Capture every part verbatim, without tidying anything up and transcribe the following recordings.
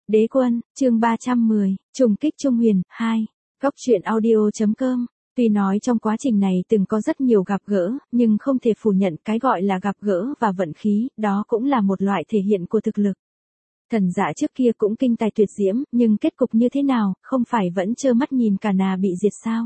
Đế quân, chương ba trăm mười, trùng kích Trung Huyền, hai. Góc truyện audio.com. Tuy nói trong quá trình này từng có rất nhiều gặp gỡ, nhưng không thể phủ nhận cái gọi là gặp gỡ và vận khí, đó cũng là một loại thể hiện của thực lực. Thần Dạ trước kia cũng kinh tài tuyệt diễm, nhưng kết cục như thế nào, không phải vẫn trơ mắt nhìn cả nà bị diệt sao?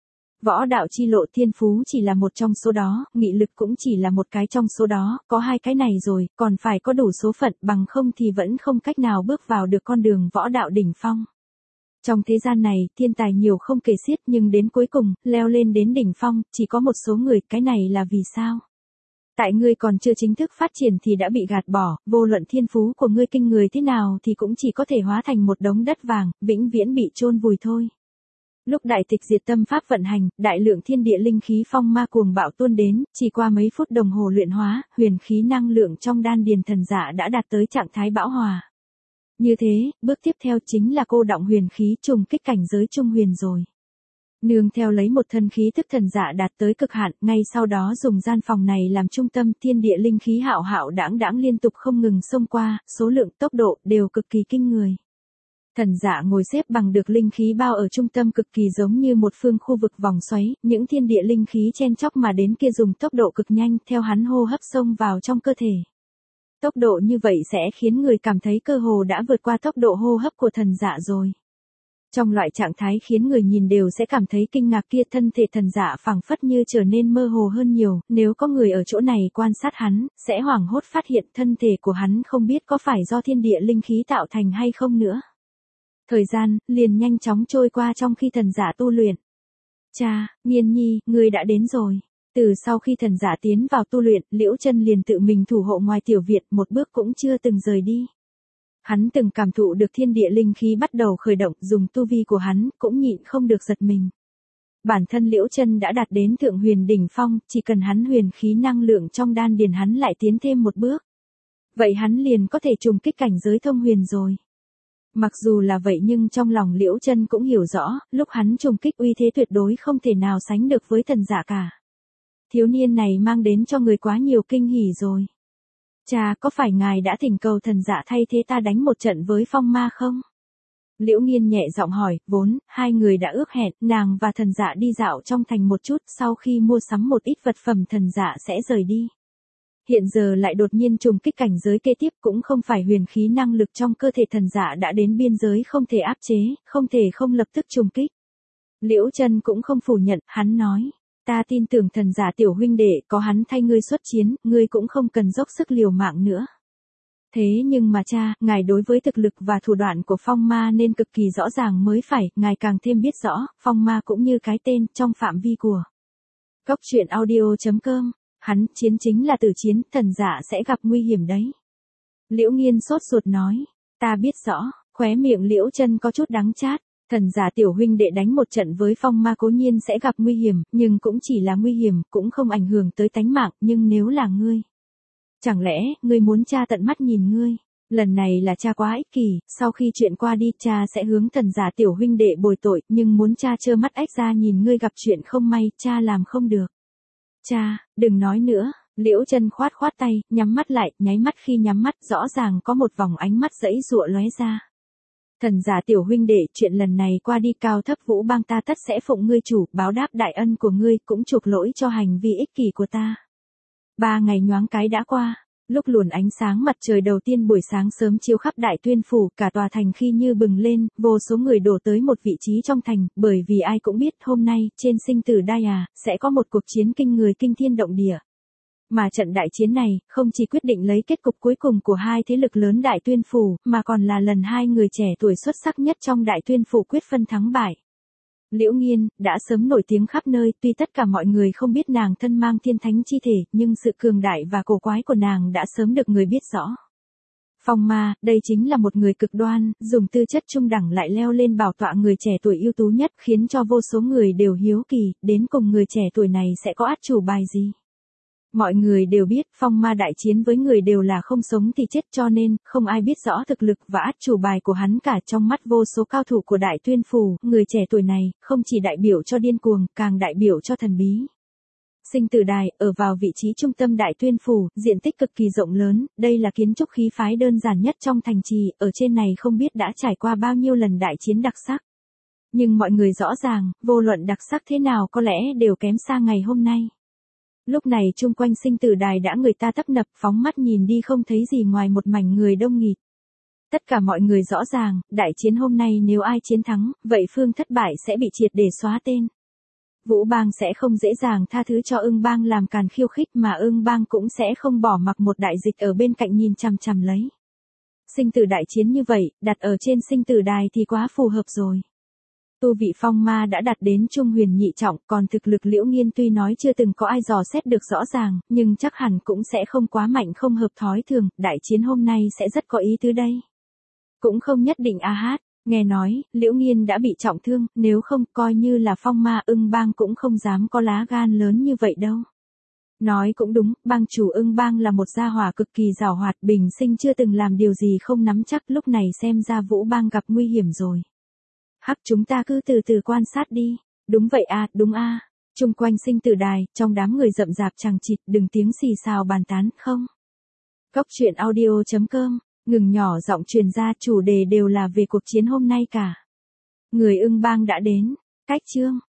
Võ đạo chi lộ thiên phú chỉ là một trong số đó, nghị lực cũng chỉ là một cái trong số đó, có hai cái này rồi, còn phải có đủ số phận, bằng không thì vẫn không cách nào bước vào được con đường võ đạo đỉnh phong. Trong thế gian này, thiên tài nhiều không kể xiết nhưng đến cuối cùng, leo lên đến đỉnh phong, chỉ có một số người, cái này là vì sao? Tại ngươi còn chưa chính thức phát triển thì đã bị gạt bỏ, vô luận thiên phú của ngươi kinh người thế nào thì cũng chỉ có thể hóa thành một đống đất vàng, vĩnh viễn bị chôn vùi thôi. Lúc đại tịch diệt tâm pháp vận hành, đại lượng thiên địa linh khí phong ma cuồng bạo tuôn đến, chỉ qua mấy phút đồng hồ luyện hóa, huyền khí năng lượng trong đan điền Thần Dạ đã đạt tới trạng thái bão hòa. Như thế, bước tiếp theo chính là cô động huyền khí trùng kích cảnh giới trung huyền rồi. Nương theo lấy một thân khí tức Thần Dạ đạt tới cực hạn, ngay sau đó dùng gian phòng này làm trung tâm, thiên địa linh khí hạo hạo đãng đãng liên tục không ngừng xông qua, số lượng tốc độ đều cực kỳ kinh người. Thần Dạ ngồi xếp bằng được linh khí bao ở trung tâm cực kỳ giống như một phương khu vực vòng xoáy, những thiên địa linh khí chen chóc mà đến kia dùng tốc độ cực nhanh theo hắn hô hấp xông vào trong cơ thể. Tốc độ như vậy sẽ khiến người cảm thấy cơ hồ đã vượt qua tốc độ hô hấp của Thần Dạ rồi. Trong loại trạng thái khiến người nhìn đều sẽ cảm thấy kinh ngạc kia, thân thể Thần Dạ phảng phất như trở nên mơ hồ hơn nhiều, nếu có người ở chỗ này quan sát hắn, sẽ hoảng hốt phát hiện thân thể của hắn không biết có phải do thiên địa linh khí tạo thành hay không nữa. Thời gian, liền nhanh chóng trôi qua trong khi Thần Dạ tu luyện. Cha, Nghiên Nhi, ngươi đã đến rồi. Từ sau khi Thần Dạ tiến vào tu luyện, Liễu Chân liền tự mình thủ hộ ngoài tiểu viện, một bước cũng chưa từng rời đi. Hắn từng cảm thụ được thiên địa linh khí bắt đầu khởi động, dùng tu vi của hắn, cũng nhịn không được giật mình. Bản thân Liễu Chân đã đạt đến thượng huyền đỉnh phong, chỉ cần hắn huyền khí năng lượng trong đan điền hắn lại tiến thêm một bước. Vậy hắn liền có thể trùng kích cảnh giới thông huyền rồi. Mặc dù là vậy nhưng trong lòng Liễu Chân cũng hiểu rõ, lúc hắn trùng kích uy thế tuyệt đối không thể nào sánh được với Thần Dạ cả. Thiếu niên này mang đến cho người quá nhiều kinh hỉ rồi. Cha, có phải ngài đã thỉnh cầu Thần Dạ thay thế ta đánh một trận với phong ma không? Liễu Nghiên nhẹ giọng hỏi, vốn, hai người đã ước hẹn, nàng và Thần Dạ đi dạo trong thành một chút, sau khi mua sắm một ít vật phẩm Thần Dạ sẽ rời đi. Hiện giờ lại đột nhiên trùng kích cảnh giới kế tiếp, cũng không phải huyền khí năng lực trong cơ thể Thần Dạ đã đến biên giới không thể áp chế, không thể không lập tức trùng kích. Liễu Chân cũng không phủ nhận, hắn nói, ta tin tưởng Thần Dạ tiểu huynh đệ, có hắn thay ngươi xuất chiến, ngươi cũng không cần dốc sức liều mạng nữa. Thế nhưng mà cha, ngài đối với thực lực và thủ đoạn của phong ma nên cực kỳ rõ ràng mới phải, ngài càng thêm biết rõ, phong ma cũng như cái tên, trong phạm vi của Góc truyện audio.com. Hắn chiến chính là tử chiến, Thần Dạ sẽ gặp nguy hiểm đấy. Liễu Nghiên sốt ruột nói, ta biết rõ, khóe miệng Liễu Chân có chút đắng chát. Thần Dạ tiểu huynh đệ đánh một trận với phong ma cố nhiên sẽ gặp nguy hiểm, nhưng cũng chỉ là nguy hiểm, cũng không ảnh hưởng tới tánh mạng, nhưng nếu là ngươi. Chẳng lẽ, ngươi muốn cha tận mắt nhìn ngươi? Lần này là cha quá ích kỷ, sau khi chuyện qua đi cha sẽ hướng Thần Dạ tiểu huynh đệ bồi tội, nhưng muốn cha trơ mắt ếch ra nhìn ngươi gặp chuyện không may, cha làm không được. Cha, đừng nói nữa, Liễu Chân khoát khoát tay, nhắm mắt lại, nháy mắt khi nhắm mắt rõ ràng có một vòng ánh mắt giãy giụa lóe ra. Thần Dạ tiểu huynh đệ, chuyện lần này qua đi, cao thấp vũ bang ta tất sẽ phụng ngươi chủ, báo đáp đại ân của ngươi, cũng chuộc lỗi cho hành vi ích kỷ của ta. Ba ngày nhoáng cái đã qua, lúc luồn ánh sáng mặt trời đầu tiên buổi sáng sớm chiếu khắp Đại Tuyên phủ, cả tòa thành khi như bừng lên, vô số người đổ tới một vị trí trong thành, bởi vì ai cũng biết hôm nay, trên sinh tử đài à, sẽ có một cuộc chiến kinh người kinh thiên động địa. Mà trận đại chiến này, không chỉ quyết định lấy kết cục cuối cùng của hai thế lực lớn Đại Tuyên phủ, mà còn là lần hai người trẻ tuổi xuất sắc nhất trong Đại Tuyên phủ quyết phân thắng bại. Liễu Nghiên, đã sớm nổi tiếng khắp nơi, tuy tất cả mọi người không biết nàng thân mang thiên thánh chi thể, nhưng sự cường đại và cổ quái của nàng đã sớm được người biết rõ. Phong ma, đây chính là một người cực đoan, dùng tư chất trung đẳng lại leo lên bảo tọa người trẻ tuổi ưu tú nhất, khiến cho vô số người đều hiếu kỳ, đến cùng người trẻ tuổi này sẽ có át chủ bài gì. Mọi người đều biết, phong ma đại chiến với người đều là không sống thì chết, cho nên, không ai biết rõ thực lực và át chủ bài của hắn cả. Trong mắt vô số cao thủ của Đại Tuyên phủ, người trẻ tuổi này, không chỉ đại biểu cho điên cuồng, càng đại biểu cho thần bí. Sinh tử đài, ở vào vị trí trung tâm Đại Tuyên Phủ, diện tích cực kỳ rộng lớn, đây là kiến trúc khí phái đơn giản nhất trong thành trì, ở trên này không biết đã trải qua bao nhiêu lần đại chiến đặc sắc. Nhưng mọi người rõ ràng, vô luận đặc sắc thế nào có lẽ đều kém xa ngày hôm nay. Lúc này chung quanh sinh tử đài đã người ta tấp nập, phóng mắt nhìn đi không thấy gì ngoài một mảnh người đông nghịt. Tất cả mọi người rõ ràng, đại chiến hôm nay nếu ai chiến thắng, vậy phương thất bại sẽ bị triệt để xóa tên. Vũ Bang sẽ không dễ dàng tha thứ cho Ưng Bang làm càn khiêu khích, mà Ưng Bang cũng sẽ không bỏ mặc một đại dịch ở bên cạnh nhìn chằm chằm lấy. Sinh tử đại chiến như vậy, đặt ở trên sinh tử đài thì quá phù hợp rồi. Tu vị phong ma đã đạt đến trung huyền nhị trọng, còn thực lực Liễu Nghiên tuy nói chưa từng có ai dò xét được rõ ràng, nhưng chắc hẳn cũng sẽ không quá mạnh không hợp thói thường, đại chiến hôm nay sẽ rất có ý tứ đây. Cũng không nhất định a hát, nghe nói, Liễu Nghiên đã bị trọng thương, nếu không coi như là phong ma Ưng Bang cũng không dám có lá gan lớn như vậy đâu. Nói cũng đúng, bang chủ Ưng Bang là một gia hỏa cực kỳ giàu hoạt, bình sinh chưa từng làm điều gì không nắm chắc, lúc này xem ra Vũ Bang gặp nguy hiểm rồi. Hắc, chúng ta cứ từ từ quan sát đi. Đúng vậy a, đúng a. Chung quanh sinh tử đài, trong đám người rậm rạp chằng chịt, đừng tiếng xì xào bàn tán, không. Góc truyện audio chấm com, ngừng nhỏ giọng truyền ra, chủ đề đều là về cuộc chiến hôm nay cả. Người Ưng Bang đã đến. Cách chương.